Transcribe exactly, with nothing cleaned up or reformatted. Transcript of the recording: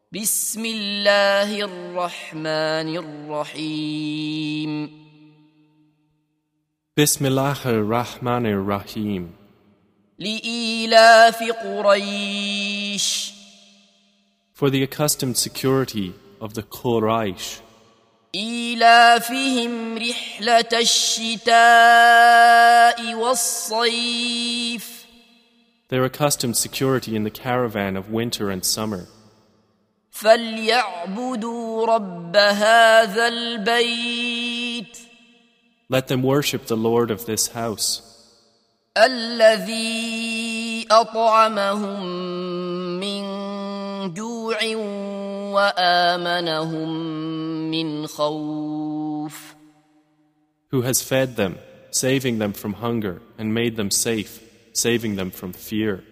بسم الله الرحمن الرحيم Bismillahir Rahmanir Rahim. لإيلاف قريش For the accustomed security of the Quraysh, إيلافهم رحلة الشتاء والصيف their accustomed security in the caravan of winter and summer. فليعبدوا رب هذا البيت Let them worship the Lord of this house, الذي أطعمهم من جوع وآمنهم من خوف. who has fed them, saving them from hunger, and made them safe, saving them from fear.